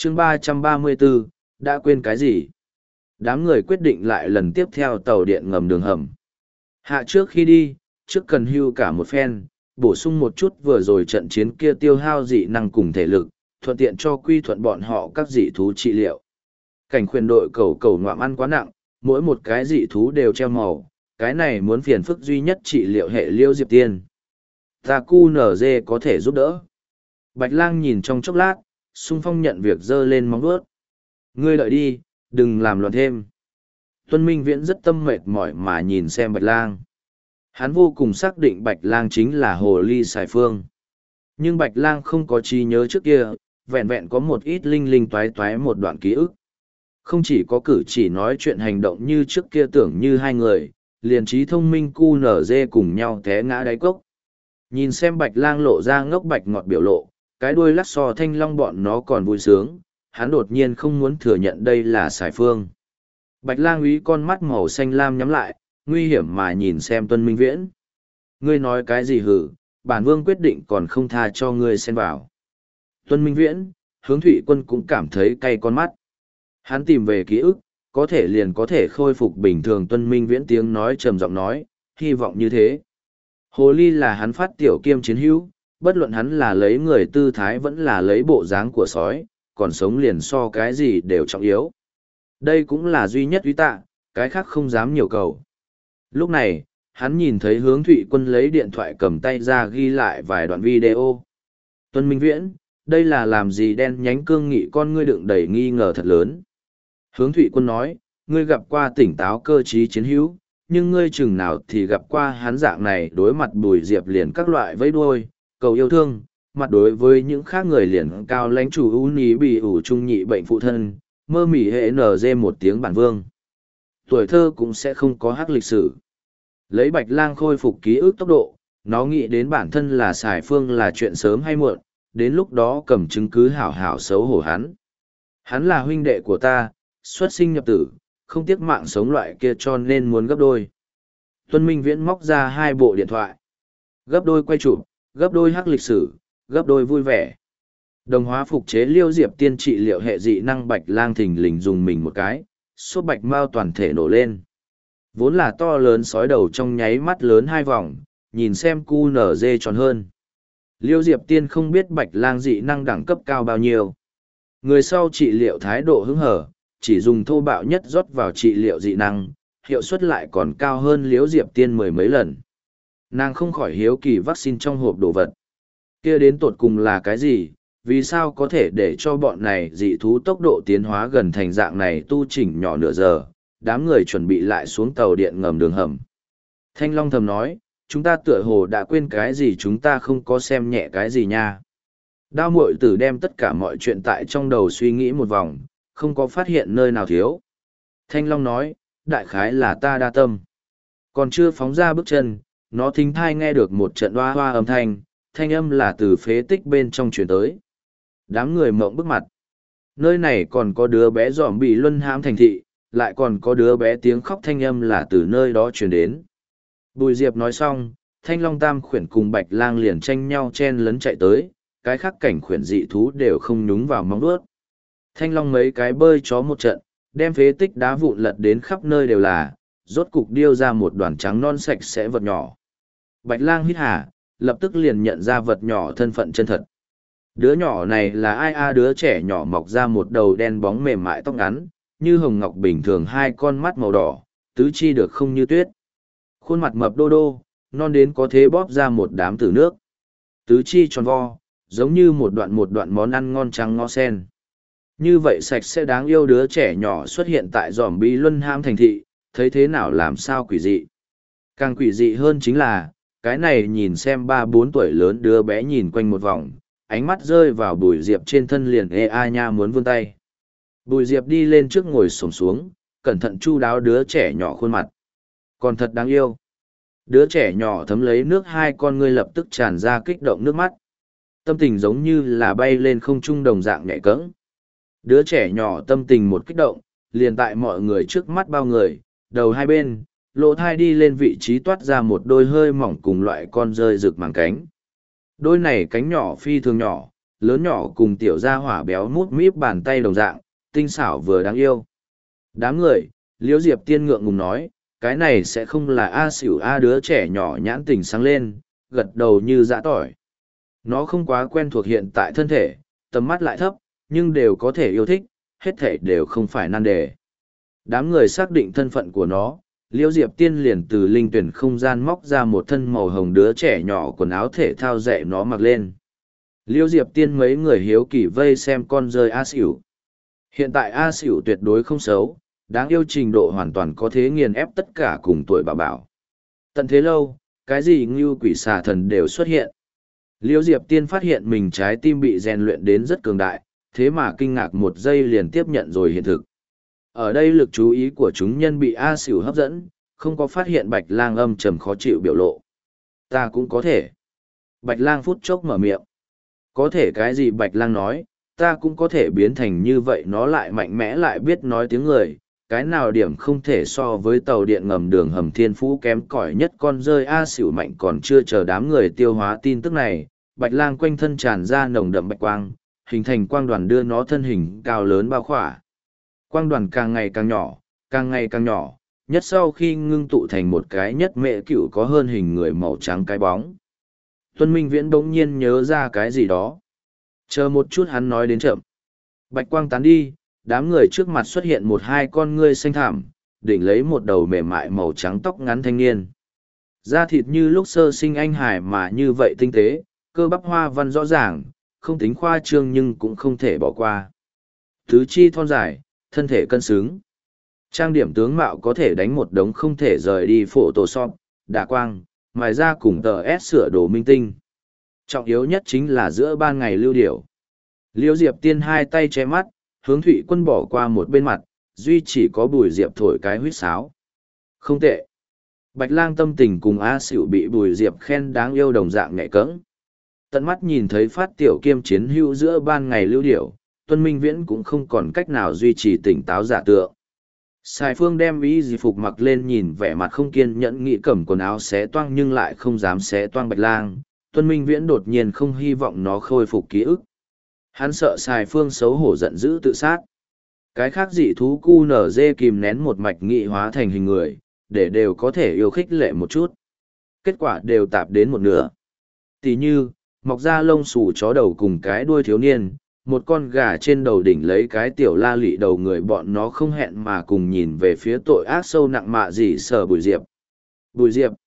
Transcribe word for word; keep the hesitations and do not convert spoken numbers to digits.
chương ba trăm ba mươi bốn, đã quên cái gì? Đám người quyết định lại lần tiếp theo tàu điện ngầm đường hầm. Hạ trước khi đi, trước cần hưu cả một phen, bổ sung một chút vừa rồi trận chiến kia tiêu hao dị năng cùng thể lực, thuận tiện cho quy thuận bọn họ các dị thú trị liệu. Cảnh khuyên đội cầu cầu ngoạm ăn quá nặng, mỗi một cái dị thú đều treo màu, cái này muốn phiền phức duy nhất trị liệu hệ Liêu Diệp Tiên. Ta cu nở dê có thể giúp đỡ. Bạch Lang nhìn trong chốc lát, xung phong nhận việc giơ lên móng vuốt. Ngươi đợi đi, đừng làm loạn thêm. Tuân Minh Viễn rất tâm mệt mỏi mà nhìn xem Bạch Lang. Hắn vô cùng xác định Bạch Lang chính là hồ ly Sài Phương. Nhưng Bạch Lang không có trí nhớ trước kia, vẹn vẹn có một ít linh linh toái toái một đoạn ký ức. Không chỉ có cử chỉ nói chuyện hành động như trước kia tưởng như hai người, liền trí thông minh cu nở dê cùng nhau té ngã đáy cốc. Nhìn xem Bạch Lang lộ ra ngốc bạch ngọt biểu lộ, cái đuôi lắc so thanh long bọn nó còn vui sướng, hắn đột nhiên không muốn thừa nhận đây là Sài Phương. Bạch Lang úy con mắt màu xanh lam nhắm lại, nguy hiểm mà nhìn xem Tuân Minh Viễn. Ngươi nói cái gì hử, bản vương quyết định còn không tha cho ngươi xen vào. Tuân Minh Viễn, Hướng Thụy Quân cũng cảm thấy cay con mắt. Hắn tìm về ký ức, có thể liền có thể khôi phục bình thường. Tuân Minh Viễn tiếng nói trầm giọng nói, hy vọng như thế. Hồ ly là hắn phát tiểu kiêm chiến hữu, bất luận hắn là lấy người tư thái vẫn là lấy bộ dáng của sói, còn sống liền so cái gì đều trọng yếu. Đây cũng là duy nhất uy tạ, cái khác không dám nhiều cầu. Lúc này, hắn nhìn thấy Hướng Thụy Quân lấy điện thoại cầm tay ra ghi lại vài đoạn video. Tuân Minh Viễn, đây là làm gì? Đen nhánh cương nghị con ngươi đựng đầy nghi ngờ thật lớn. Hướng Thụy Quân nói, ngươi gặp qua tỉnh táo cơ trí chiến hữu, nhưng ngươi chừng nào thì gặp qua hắn dạng này đối mặt Bùi Diệp liền các loại vẫy đuôi, cầu yêu thương, mặt đối với những khác người liền cao lãnh chủ ưu ní bị ủ trung nhị bệnh phụ thân, mơ mỉ hệ nở dê một tiếng bản vương. Tuổi thơ cũng sẽ không có hắc lịch sử. Lấy Bạch Lang khôi phục ký ức tốc độ, nó nghĩ đến bản thân là Sài Phương là chuyện sớm hay muộn, đến lúc đó cầm chứng cứ hảo hảo xấu hổ hắn. Hắn là huynh đệ của ta, xuất sinh nhập tử, không tiếc mạng sống loại kia cho nên muốn gấp đôi. Tuân Minh Viễn móc ra hai bộ điện thoại. Gấp đôi quay chụp, gấp đôi hắc lịch sử, gấp đôi vui vẻ. Đồng hóa phục chế Liêu Diệp Tiên trị liệu hệ dị năng. Bạch Lang thình lình dùng mình một cái, số bạch mao toàn thể nổ lên. Vốn là to lớn sói đầu trong nháy mắt lớn hai vòng, nhìn xem cu nở dê tròn hơn. Liêu Diệp Tiên không biết Bạch Lang dị năng đẳng cấp cao bao nhiêu. Người sau trị liệu thái độ hứng hở, chỉ dùng thô bạo nhất rót vào trị liệu dị năng, hiệu suất lại còn cao hơn Liêu Diệp Tiên mười mấy lần. Nàng không khỏi hiếu kỳ vaccine trong hộp đồ vật. Kia đến tột cùng là cái gì? Vì sao có thể để cho bọn này dị thú tốc độ tiến hóa gần thành dạng này tu chỉnh nhỏ nửa giờ, đám người chuẩn bị lại xuống tàu điện ngầm đường hầm. Thanh Long thầm nói, chúng ta tựa hồ đã quên cái gì, chúng ta không có xem nhẹ cái gì nha. Đao Muội Tử đem tất cả mọi chuyện tại trong đầu suy nghĩ một vòng, không có phát hiện nơi nào thiếu. Thanh Long nói, đại khái là ta đa tâm. Còn chưa phóng ra bước chân, nó thính thai nghe được một trận hoa hoa âm thanh, thanh âm là từ phế tích bên trong truyền tới. Đám người mộng bức mặt. Nơi này còn có đứa bé dòm bị luân hãm thành thị, lại còn có đứa bé tiếng khóc thanh âm là từ nơi đó truyền đến. Bùi Diệp nói xong, Thanh Long Tam khuyển cùng Bạch Lang liền tranh nhau chen lấn chạy tới, cái khác cảnh khuyển dị thú đều không nhúng vào móng vuốt. Thanh Long mấy cái bơi chó một trận, đem phế tích đá vụn lật đến khắp nơi đều là, rốt cục điêu ra một đoàn trắng non sạch sẽ vật nhỏ. Bạch Lang hít hà, lập tức liền nhận ra vật nhỏ thân phận chân thật. Đứa nhỏ này là ai a? Đứa trẻ nhỏ mọc ra một đầu đen bóng mềm mại tóc ngắn, như hồng ngọc bình thường, hai con mắt màu đỏ, tứ chi được không như tuyết. Khuôn mặt mập đô đô, non đến có thế bóp ra một đám tử nước. Tứ chi tròn vo, giống như một đoạn một đoạn món ăn ngon trắng ngó sen. Như vậy sạch sẽ đáng yêu đứa trẻ nhỏ xuất hiện tại giòm bi luân hãm thành thị, thấy thế nào làm sao quỷ dị. Càng quỷ dị hơn chính là, cái này nhìn xem ba bốn tuổi lớn đứa bé nhìn quanh một vòng, ánh mắt rơi vào Bùi Diệp trên thân liền ê a nha muốn vươn tay. Bùi Diệp đi lên trước ngồi xổm xuống, cẩn thận chu đáo đứa trẻ nhỏ khuôn mặt. Còn thật đáng yêu. Đứa trẻ nhỏ thấm lấy nước, hai con ngươi lập tức tràn ra kích động nước mắt. Tâm tình giống như là bay lên không trung đồng dạng nhẹ cẫng. Đứa trẻ nhỏ tâm tình một kích động, liền tại mọi người trước mắt bao người, đầu hai bên, lỗ thai đi lên vị trí toát ra một đôi hơi mỏng cùng loại con rơi rực màng cánh. Đôi này cánh nhỏ phi thường nhỏ, lớn nhỏ cùng tiểu gia hỏa béo mút míp bàn tay đồng dạng, tinh xảo vừa đáng yêu. Đám người, Liễu Diệp Tiên ngượng ngùng nói, cái này sẽ không là A xỉu A đứa trẻ nhỏ nhãn tình sáng lên, gật đầu như dã tỏi. Nó không quá quen thuộc hiện tại thân thể, tầm mắt lại thấp, nhưng đều có thể yêu thích, hết thể đều không phải nan đề. Đám người xác định thân phận của nó, Liễu Diệp Tiên liền từ linh tuyển không gian móc ra một thân màu hồng đứa trẻ nhỏ quần áo thể thao dạy nó mặc lên. Liễu Diệp Tiên mấy người hiếu kỳ vây xem con rơi A xỉu. Hiện tại A xỉu tuyệt đối không xấu, đáng yêu trình độ hoàn toàn có thế nghiền ép tất cả cùng tuổi bảo bảo. Tận thế lâu, cái gì ngưu quỷ xà thần đều xuất hiện. Liễu Diệp Tiên phát hiện mình trái tim bị rèn luyện đến rất cường đại, thế mà kinh ngạc một giây liền tiếp nhận rồi hiện thực. Ở đây lực chú ý của chúng nhân bị A xỉu hấp dẫn, không có phát hiện Bạch Lang âm trầm khó chịu biểu lộ. Ta cũng có thể. Bạch Lang phút chốc mở miệng. Có thể cái gì Bạch Lang nói, ta cũng có thể biến thành như vậy, nó lại mạnh mẽ lại biết nói tiếng người. Cái nào điểm không thể so với tàu điện ngầm đường hầm thiên phú kém cỏi nhất con rơi A xỉu mạnh, còn chưa chờ đám người tiêu hóa tin tức này. Bạch Lang quanh thân tràn ra nồng đậm bạch quang, hình thành quang đoàn đưa nó thân hình cao lớn bao khỏa. Quang đoàn càng ngày càng nhỏ, càng ngày càng nhỏ, nhất sau khi ngưng tụ thành một cái nhất mẹ cựu có hơn hình người màu trắng cái bóng. Tuân Minh Viễn bỗng nhiên nhớ ra cái gì đó. Chờ một chút, hắn nói đến chậm. Bạch quang tán đi, đám người trước mặt xuất hiện một hai con ngươi xanh thảm, đỉnh lấy một đầu mềm mại màu trắng tóc ngắn thanh niên. Da thịt như lúc sơ sinh anh hải mà như vậy tinh tế, cơ bắp hoa văn rõ ràng, không tính khoa trương nhưng cũng không thể bỏ qua. Tứ chi thon dài, thân thể cân xứng. Trang điểm tướng mạo có thể đánh một đống không thể rời đi Photoshop, đả quang, mài ra cùng tờ S sửa đồ minh tinh. Trọng yếu nhất chính là giữa ban ngày lưu điểu. Liễu Diệp Tiên hai tay che mắt, hướng Thụy Quân bỏ qua một bên mặt, duy chỉ có Bùi Diệp thổi cái huýt sáo. Không tệ. Bạch Lang tâm tình cùng A xỉu bị Bùi Diệp khen đáng yêu đồng dạng nhẹ cẫng. Tận mắt nhìn thấy phát tiểu kiêm chiến hữu giữa ban ngày lưu điểu, Tuân Minh Viễn cũng không còn cách nào duy trì tỉnh táo giả tượng. Sài Phương đem y di phục mặc lên, nhìn vẻ mặt không kiên nhẫn nghĩ cầm quần áo xé toang nhưng lại không dám xé toang Bạch Lang. Tuân Minh Viễn đột nhiên không hy vọng nó khôi phục ký ức. Hắn sợ Sài Phương xấu hổ giận dữ tự sát. Cái khác dị thú cu nở dê kìm nén một mạch nghị hóa thành hình người, để đều có thể yêu khích lệ một chút. Kết quả đều tạp đến một nửa. Tỷ như, mọc ra lông xù chó đầu cùng cái đuôi thiếu niên, một con gà trên đầu đỉnh lấy cái tiểu la lị đầu người, bọn nó không hẹn mà cùng nhìn về phía tội ác sâu nặng mạ gì sở Bùi Diệp. Bùi Diệp,